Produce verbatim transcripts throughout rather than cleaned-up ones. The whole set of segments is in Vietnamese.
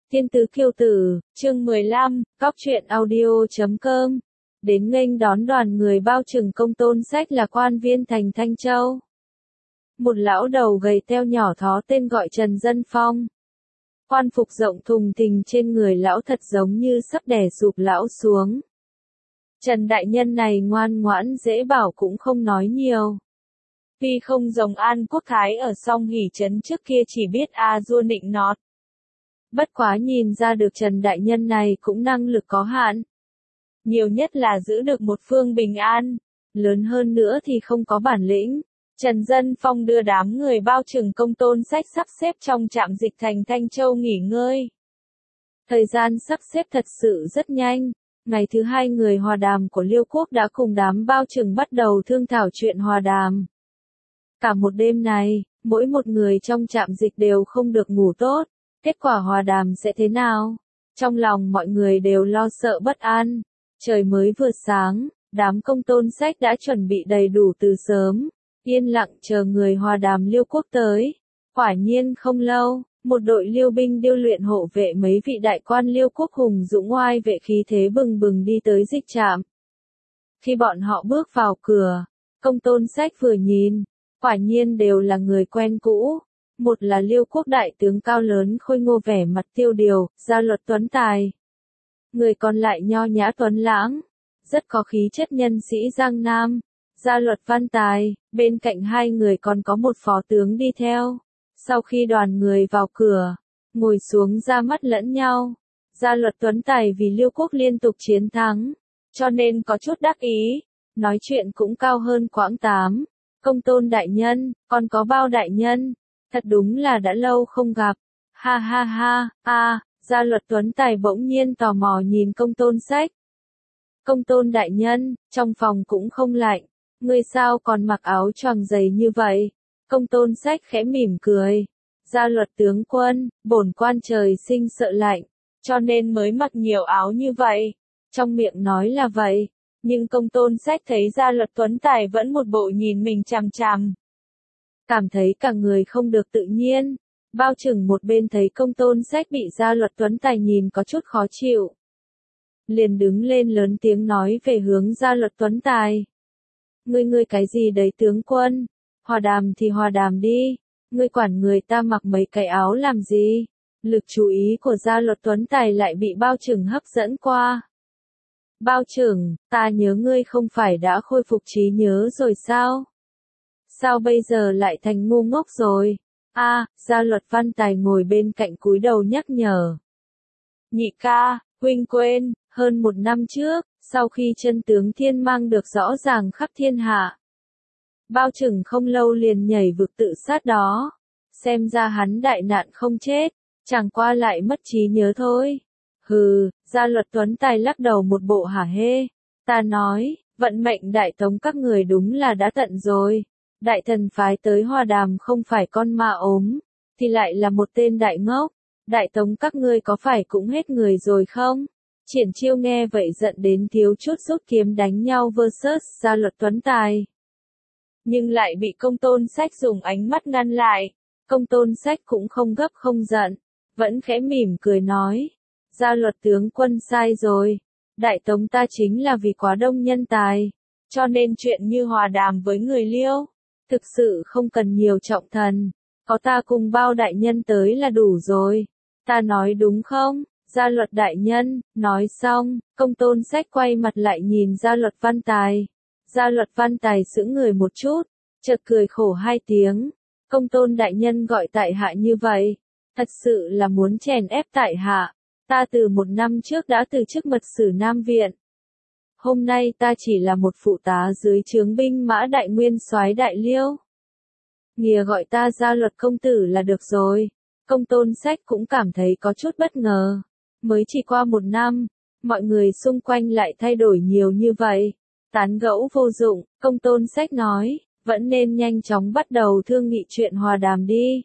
Thiên tứ kiêu tử, chương mười lăm, góc truyện audio chấm com. Đến nghênh đón đoàn người bao trừng công tôn sách là quan viên thành Thanh Châu. Một lão đầu gầy teo nhỏ thó tên gọi Trần Dân Phong. Quan phục rộng thùng thình trên người lão thật giống như sắp đè sụp lão xuống. Trần đại nhân này ngoan ngoãn dễ bảo cũng không nói nhiều. Tuy không giống An Quốc Thái ở Song Hỷ Trấn trước kia chỉ biết a dua nịnh nọt. Bất quá nhìn ra được Trần đại nhân này cũng năng lực có hạn. Nhiều nhất là giữ được một phương bình an, lớn hơn nữa thì không có bản lĩnh. Trần Dân Phong đưa đám người bao trừng công tôn sách sắp xếp trong trạm dịch thành Thanh Châu nghỉ ngơi. Thời gian sắp xếp thật sự rất nhanh. Ngày thứ hai người hòa đàm của Liêu Quốc đã cùng đám bao trừng bắt đầu thương thảo chuyện hòa đàm. Cả một đêm này, mỗi một người trong trạm dịch đều không được ngủ tốt. Kết quả hòa đàm sẽ thế nào? Trong lòng mọi người đều lo sợ bất an. Trời mới vừa sáng, đám công tôn sách đã chuẩn bị đầy đủ từ sớm, yên lặng chờ người hòa đàm Liêu Quốc tới. Quả nhiên không lâu, một đội liêu binh điêu luyện hộ vệ mấy vị đại quan Liêu Quốc hùng dũng oai vệ khí thế bừng bừng đi tới dịch trạm. Khi bọn họ bước vào cửa, công tôn sách vừa nhìn, quả nhiên đều là người quen cũ. Một là Liêu Quốc đại tướng cao lớn khôi ngô vẻ mặt tiêu điều, Gia Luật tuấn tài. Người còn lại nho nhã tuấn lãng, rất có khí chất nhân sĩ Giang Nam, Gia Luật văn tài, bên cạnh hai người còn có một phó tướng đi theo. Sau khi đoàn người vào cửa, ngồi xuống ra mắt lẫn nhau, Gia Luật tuấn tài vì Liêu Quốc liên tục chiến thắng, cho nên có chút đắc ý, nói chuyện cũng cao hơn Quảng Tám. Công tôn đại nhân, còn có Bao đại nhân. Thật đúng là đã lâu không gặp. Ha ha ha, a, à, Gia Luật tuấn tài bỗng nhiên tò mò nhìn công tôn sách. Công tôn đại nhân, trong phòng cũng không lạnh, ngươi sao còn mặc áo choàng dày như vậy? Công tôn sách khẽ mỉm cười. Gia Luật tướng quân, bổn quan trời sinh sợ lạnh, cho nên mới mặc nhiều áo như vậy. Trong miệng nói là vậy, nhưng công tôn sách thấy Gia Luật tuấn tài vẫn một bộ nhìn mình chằm chằm. Cảm thấy cả người không được tự nhiên. Bao trừng một bên thấy công tôn sách bị Gia Luật tuấn tài nhìn có chút khó chịu. Liền đứng lên lớn tiếng nói về hướng Gia Luật tuấn tài. Ngươi ngươi cái gì đấy tướng quân? Hòa đàm thì hòa đàm đi. Ngươi quản người ta mặc mấy cái áo làm gì? Lực chú ý của Gia Luật tuấn tài lại bị bao trừng hấp dẫn qua. Bao trừng, ta nhớ ngươi không phải đã khôi phục trí nhớ rồi sao? Sao bây giờ lại thành ngu ngốc rồi? A, à, Gia Luật văn tài ngồi bên cạnh cúi đầu nhắc nhở. Nhị ca, huynh quên, hơn một năm trước, sau khi chân tướng thiên mang được rõ ràng khắp thiên hạ. Bao trừng không lâu liền nhảy vực tự sát đó. Xem ra hắn đại nạn không chết, chẳng qua lại mất trí nhớ thôi. Hừ, Gia Luật tuấn tài lắc đầu một bộ hả hê. Ta nói, vận mệnh đại tống các người đúng là đã tận rồi. Đại thần phái tới hòa đàm không phải con ma ốm, thì lại là một tên đại ngốc. Đại tống các ngươi có phải cũng hết người rồi không? Triển Chiêu nghe vậy giận đến thiếu chút rút kiếm đánh nhau versus Gia Luật tuấn tài. Nhưng lại bị công tôn sách dùng ánh mắt ngăn lại. Công tôn sách cũng không gấp không giận, vẫn khẽ mỉm cười nói. Gia Luật tướng quân sai rồi. Đại tống ta chính là vì quá đông nhân tài, cho nên chuyện như hòa đàm với người Liêu, thực sự không cần nhiều trọng thần, có ta cùng Bao đại nhân tới là đủ rồi. Ta nói đúng không, Gia Luật đại nhân? Nói xong, công tôn sách quay mặt lại nhìn Gia Luật văn tài. Gia Luật văn tài sững người một chút, chợt cười khổ hai tiếng. Công tôn đại nhân gọi tại hạ như vậy, thật sự là muốn chèn ép tại hạ. Ta từ một năm trước đã từ chức mật sử Nam Viện. Hôm nay ta chỉ là một phụ tá dưới trướng binh mã đại nguyên soái đại Liêu. Nghìa gọi ta Gia Luật công tử là được rồi. Công tôn sách cũng cảm thấy có chút bất ngờ. Mới chỉ qua một năm, mọi người xung quanh lại thay đổi nhiều như vậy. Tán gẫu vô dụng, công tôn sách nói, vẫn nên nhanh chóng bắt đầu thương nghị chuyện hòa đàm đi.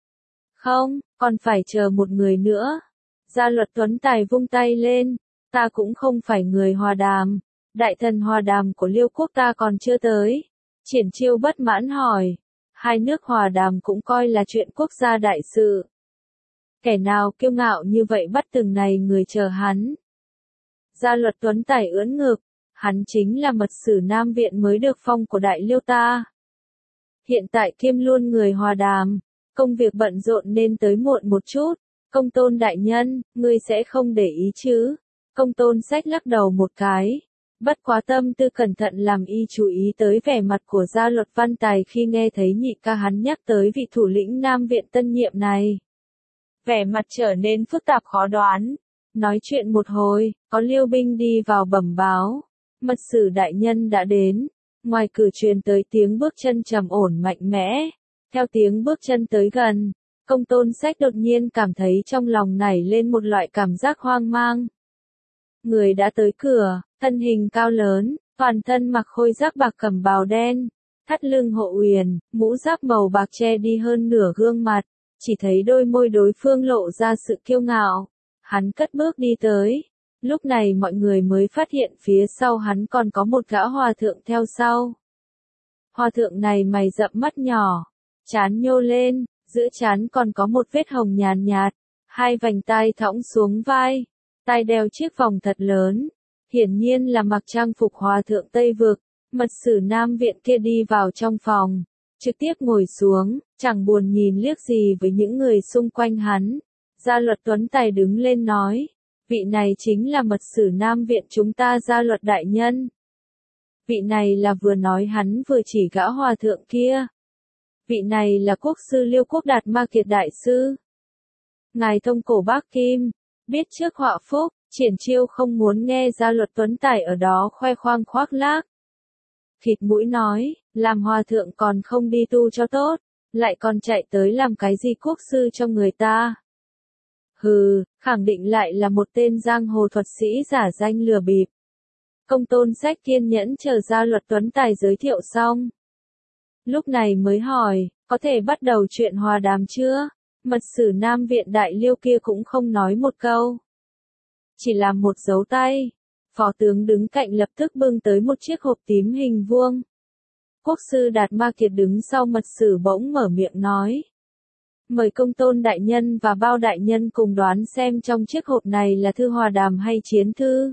Không, còn phải chờ một người nữa. Gia Luật tuấn tài vung tay lên, ta cũng không phải người hòa đàm. Đại thần hòa đàm của Liêu Quốc ta còn chưa tới. Triển Chiêu bất mãn hỏi. Hai nước hòa đàm cũng coi là chuyện quốc gia đại sự. Kẻ nào kiêu ngạo như vậy bắt từng này người chờ hắn. Gia Luật Tuấn Tài ưỡn ngực, hắn chính là mật sử Nam Viện mới được phong của Đại Liêu ta. Hiện tại kiêm luôn người hòa đàm, công việc bận rộn nên tới muộn một chút. Công tôn đại nhân, ngươi sẽ không để ý chứ? Công tôn sách lắc đầu một cái. Bất quá tâm tư cẩn thận làm y chú ý tới vẻ mặt của Gia Luật Văn Tài khi nghe thấy nhị ca hắn nhắc tới vị thủ lĩnh Nam Viện tân nhiệm này. Vẻ mặt trở nên phức tạp khó đoán. Nói chuyện một hồi, có liêu binh đi vào bẩm báo. Mật sử đại nhân đã đến. Ngoài cửa truyền tới tiếng bước chân trầm ổn mạnh mẽ. Theo tiếng bước chân tới gần, công tôn sách đột nhiên cảm thấy trong lòng nảy lên một loại cảm giác hoang mang. Người đã tới cửa, thân hình cao lớn, toàn thân mặc khôi giáp bạc cẩm bào đen, thắt lưng hộ uyển, mũ giáp màu bạc che đi hơn nửa gương mặt, chỉ thấy đôi môi đối phương lộ ra sự kiêu ngạo. Hắn cất bước đi tới, lúc này mọi người mới phát hiện phía sau hắn còn có một gã hòa thượng theo sau. Hòa thượng này mày rậm mắt nhỏ, trán nhô lên, giữa trán còn có một vết hồng nhàn nhạt, hai vành tai thõng xuống vai, tai đeo chiếc vòng thật lớn, hiển nhiên là mặc trang phục hòa thượng Tây Vực. Mật sử Nam Viện kia đi vào trong phòng, trực tiếp ngồi xuống, chẳng buồn nhìn liếc gì với những người xung quanh hắn. Gia Luật Tuấn Tài đứng lên nói, vị này chính là mật sử Nam Viện chúng ta Gia Luật đại nhân. Vị này là vừa nói hắn vừa chỉ gã hòa thượng kia. Vị này là quốc sư Liêu Quốc Đạt Ma Kiệt đại sư. Ngài thông cổ bác Kim, biết trước họa phúc, Triển Chiêu không muốn nghe Gia Luật Tuấn Tài ở đó khoe khoang khoác lác. Khịt mũi nói, làm hòa thượng còn không đi tu cho tốt, lại còn chạy tới làm cái gì quốc sư cho người ta. Hừ, khẳng định lại là một tên giang hồ thuật sĩ giả danh lừa bịp. Công tôn sách kiên nhẫn chờ Gia Luật Tuấn Tài giới thiệu xong. Lúc này mới hỏi, có thể bắt đầu chuyện hòa đàm chưa? Mật sử Nam Viện Đại Liêu kia cũng không nói một câu. Chỉ làm một dấu tay. Phó tướng đứng cạnh lập tức bưng tới một chiếc hộp tím hình vuông. Quốc sư Đạt Ma Kiệt đứng sau mật sử bỗng mở miệng nói. Mời công tôn đại nhân và bao đại nhân cùng đoán xem trong chiếc hộp này là thư hòa đàm hay chiến thư.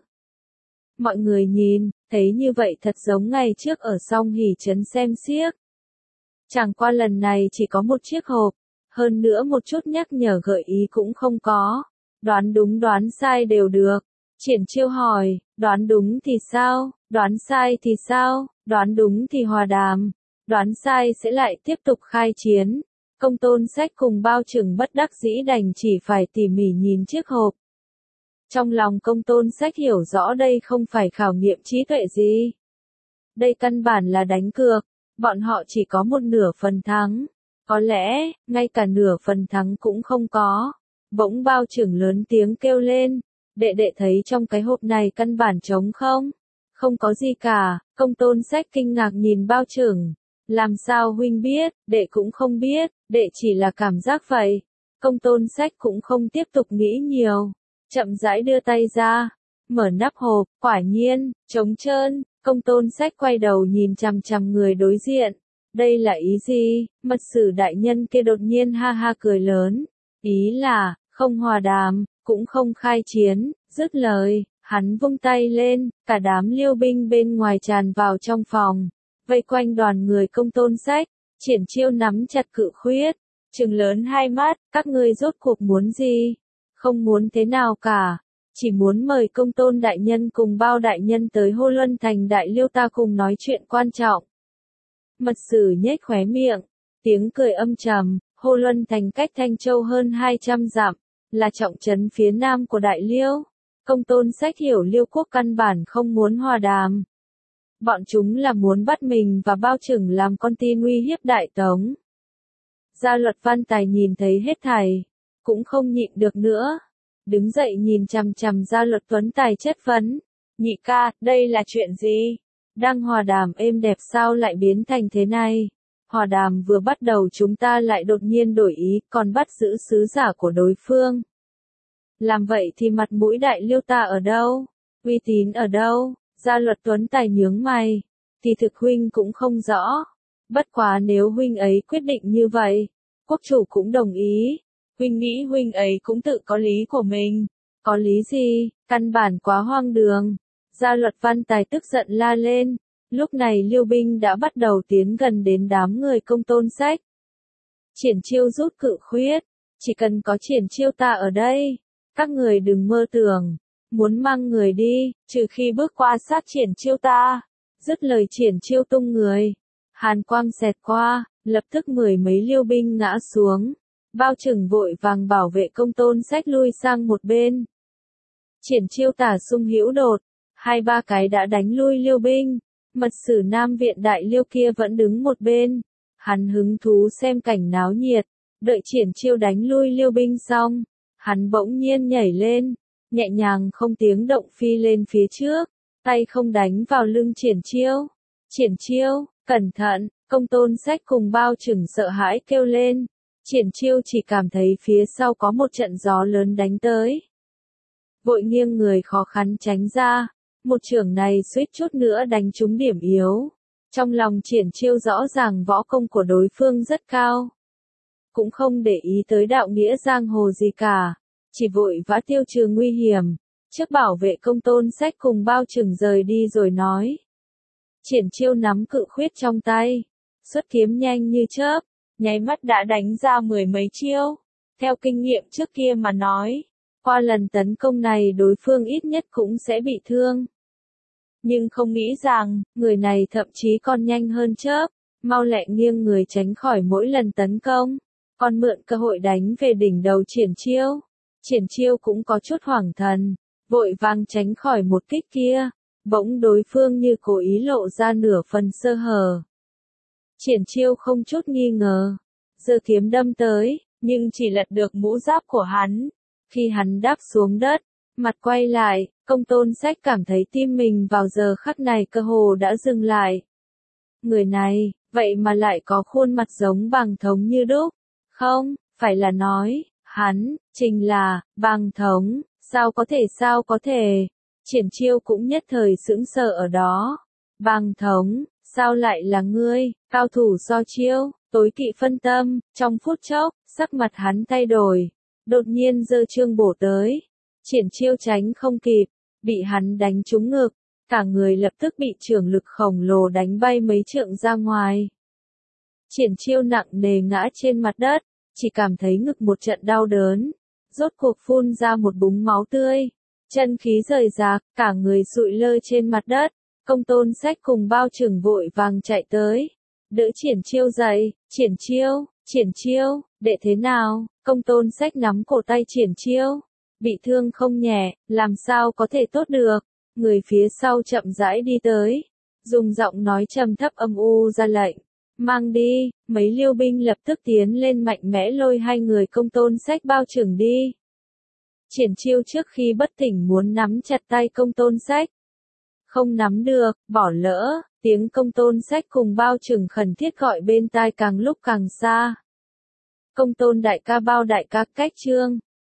Mọi người nhìn, thấy như vậy thật giống ngày trước ở Song Hỷ Trấn xem xiếc. Chẳng qua lần này chỉ có một chiếc hộp, hơn nữa một chút nhắc nhở gợi ý cũng không có. Đoán đúng đoán sai đều được. Triển Chiêu hỏi, đoán đúng thì sao, đoán sai thì sao, đoán đúng thì hòa đàm, đoán sai sẽ lại tiếp tục khai chiến. Công tôn sách cùng bao trưởng bất đắc dĩ đành chỉ phải tỉ mỉ nhìn chiếc hộp. Trong lòng công tôn sách hiểu rõ đây không phải khảo nghiệm trí tuệ gì. Đây căn bản là đánh cược, bọn họ chỉ có một nửa phần thắng. Có lẽ, ngay cả nửa phần thắng cũng không có. Bỗng bao trưởng lớn tiếng kêu lên. Đệ đệ thấy trong cái hộp này căn bản trống không? Không có gì cả. Công tôn sách kinh ngạc nhìn bao trưởng. Làm sao huynh biết, đệ cũng không biết, đệ chỉ là cảm giác vậy. Công tôn sách cũng không tiếp tục nghĩ nhiều. Chậm rãi đưa tay ra. Mở nắp hộp, quả nhiên, trống trơn. Công tôn sách quay đầu nhìn chằm chằm người đối diện. Đây là ý gì? Mật sử đại nhân kia đột nhiên ha ha cười lớn. Ý là, không hòa đàm, cũng không khai chiến. Dứt lời, hắn vung tay lên, cả đám liêu binh bên ngoài tràn vào trong phòng. Vây quanh đoàn người công tôn sách. Triển Chiêu nắm chặt cự khuyết. Trừng lớn hai mắt, các ngươi rốt cuộc muốn gì? Không muốn thế nào cả. Chỉ muốn mời công tôn đại nhân cùng bao đại nhân tới Hô Luân Thành Đại Liêu ta cùng nói chuyện quan trọng. Mật sử nhếch khóe miệng, tiếng cười âm trầm. Hô Luân Thành cách Thanh Châu hơn hai trăm dặm, là trọng trấn phía nam của Đại Liêu. Công tôn sách hiểu Liêu quốc căn bản không muốn hòa đàm. Bọn chúng là muốn bắt mình và bao trưởng làm con tin uy hiếp Đại Tống. Gia Luật Văn Tài nhìn thấy hết thảy, cũng không nhịn được nữa. Đứng dậy nhìn chằm chằm Gia Luật Tuấn Tài chất vấn. Nhị ca, đây là chuyện gì? Đang hòa đàm êm đẹp sao lại biến thành thế này? Hòa đàm vừa bắt đầu chúng ta lại đột nhiên đổi ý, còn bắt giữ sứ giả của đối phương. Làm vậy thì mặt mũi Đại Liêu ta ở đâu? Uy tín ở đâu? Gia Luật Tuấn Tài nhướng mày. Thì thực huynh cũng không rõ. Bất quá nếu huynh ấy quyết định như vậy, quốc chủ cũng đồng ý. huynh nghĩ huynh ấy cũng tự có lý của mình. Có lý gì, căn bản quá hoang đường. Gia Luật Văn Tài tức giận la lên. Lúc này Liêu binh đã bắt đầu tiến gần đến đám người Công Tôn Sách. Triển Chiêu rút cự khuyết, chỉ cần có Triển Chiêu ta ở đây, các người đừng mơ tưởng, muốn mang người đi, trừ khi bước qua sát Triển Chiêu ta. Dứt lời Triển Chiêu tung người, hàn quang xẹt qua, lập tức mười mấy Liêu binh ngã xuống. Bao Trừng vội vàng bảo vệ Công Tôn Sách lui sang một bên. Triển Chiêu tả xung hữu đột, hai ba cái đã đánh lui Liêu binh. Mật sử Nam viện đại Liêu kia vẫn đứng một bên, hắn hứng thú xem cảnh náo nhiệt, đợi Triển Chiêu đánh lui Liêu binh xong, hắn bỗng nhiên nhảy lên, nhẹ nhàng không tiếng động phi lên phía trước, tay không đánh vào lưng Triển Chiêu. Triển Chiêu, cẩn thận, Công Tôn Sách cùng Bao Trừng sợ hãi kêu lên. Triển Chiêu chỉ cảm thấy phía sau có một trận gió lớn đánh tới. Vội nghiêng người khó khăn tránh ra, một chưởng này suýt chút nữa đánh trúng điểm yếu. Trong lòng Triển Chiêu rõ ràng võ công của đối phương rất cao. Cũng không để ý tới đạo nghĩa giang hồ gì cả, chỉ vội vã tiêu trừ nguy hiểm, trước bảo vệ Công Tôn Sách cùng Bao Trừng rời đi rồi nói. Triển Chiêu nắm cự khuyết trong tay, xuất kiếm nhanh như chớp, nháy mắt đã đánh ra mười mấy chiêu. Theo kinh nghiệm trước kia mà nói, qua lần tấn công này đối phương ít nhất cũng sẽ bị thương. Nhưng không nghĩ rằng, người này thậm chí còn nhanh hơn chớp, mau lẹ nghiêng người tránh khỏi mỗi lần tấn công, còn mượn cơ hội đánh về đỉnh đầu Triển Chiêu. Triển Chiêu cũng có chút hoảng thần, vội vàng tránh khỏi một kích kia, bỗng đối phương như cố ý lộ ra nửa phần sơ hở. Triển Chiêu không chút nghi ngờ, giơ kiếm đâm tới, nhưng chỉ lật được mũ giáp của hắn. Khi hắn đáp xuống đất, mặt quay lại, Công Tôn Sách cảm thấy tim mình vào giờ khắc này cơ hồ đã dừng lại. Người này, vậy mà lại có khuôn mặt giống Bàng Thống như đúc. Không, phải là nói, hắn, chính là, Bàng Thống, sao có thể sao có thể. Triển Chiêu cũng nhất thời sững sờ ở đó. Bàng Thống, sao lại là ngươi, cao thủ so chiêu, tối kỵ phân tâm, trong phút chốc, sắc mặt hắn thay đổi. Đột nhiên giơ chương bổ tới. Triển Chiêu tránh không kịp, bị hắn đánh trúng ngực, cả người lập tức bị chưởng lực khổng lồ đánh bay mấy trượng ra ngoài. Triển Chiêu nặng nề ngã trên mặt đất, chỉ cảm thấy ngực một trận đau đớn, rốt cuộc phun ra một búng máu tươi, chân khí rời rạc, cả người sụi lơ trên mặt đất. Công Tôn Sách cùng Bao Trừng vội vàng chạy tới, đỡ Triển Chiêu dậy. Triển Chiêu, Triển Chiêu, đệ thế nào? Công Tôn Sách nắm cổ tay Triển Chiêu, bị thương không nhẹ, làm sao có thể tốt được. Người phía sau chậm rãi đi tới, dùng giọng nói trầm thấp âm u ra lệnh, mang đi. Mấy Liêu binh lập tức tiến lên mạnh mẽ lôi hai người Công Tôn Sách Bao Trừng đi. Triển Chiêu trước khi bất tỉnh muốn nắm chặt tay Công Tôn Sách, không nắm được, bỏ lỡ, tiếng Công Tôn Sách cùng Bao Trừng khẩn thiết gọi bên tai càng lúc càng xa. Công Tôn đại ca, Bao đại ca, cách chương.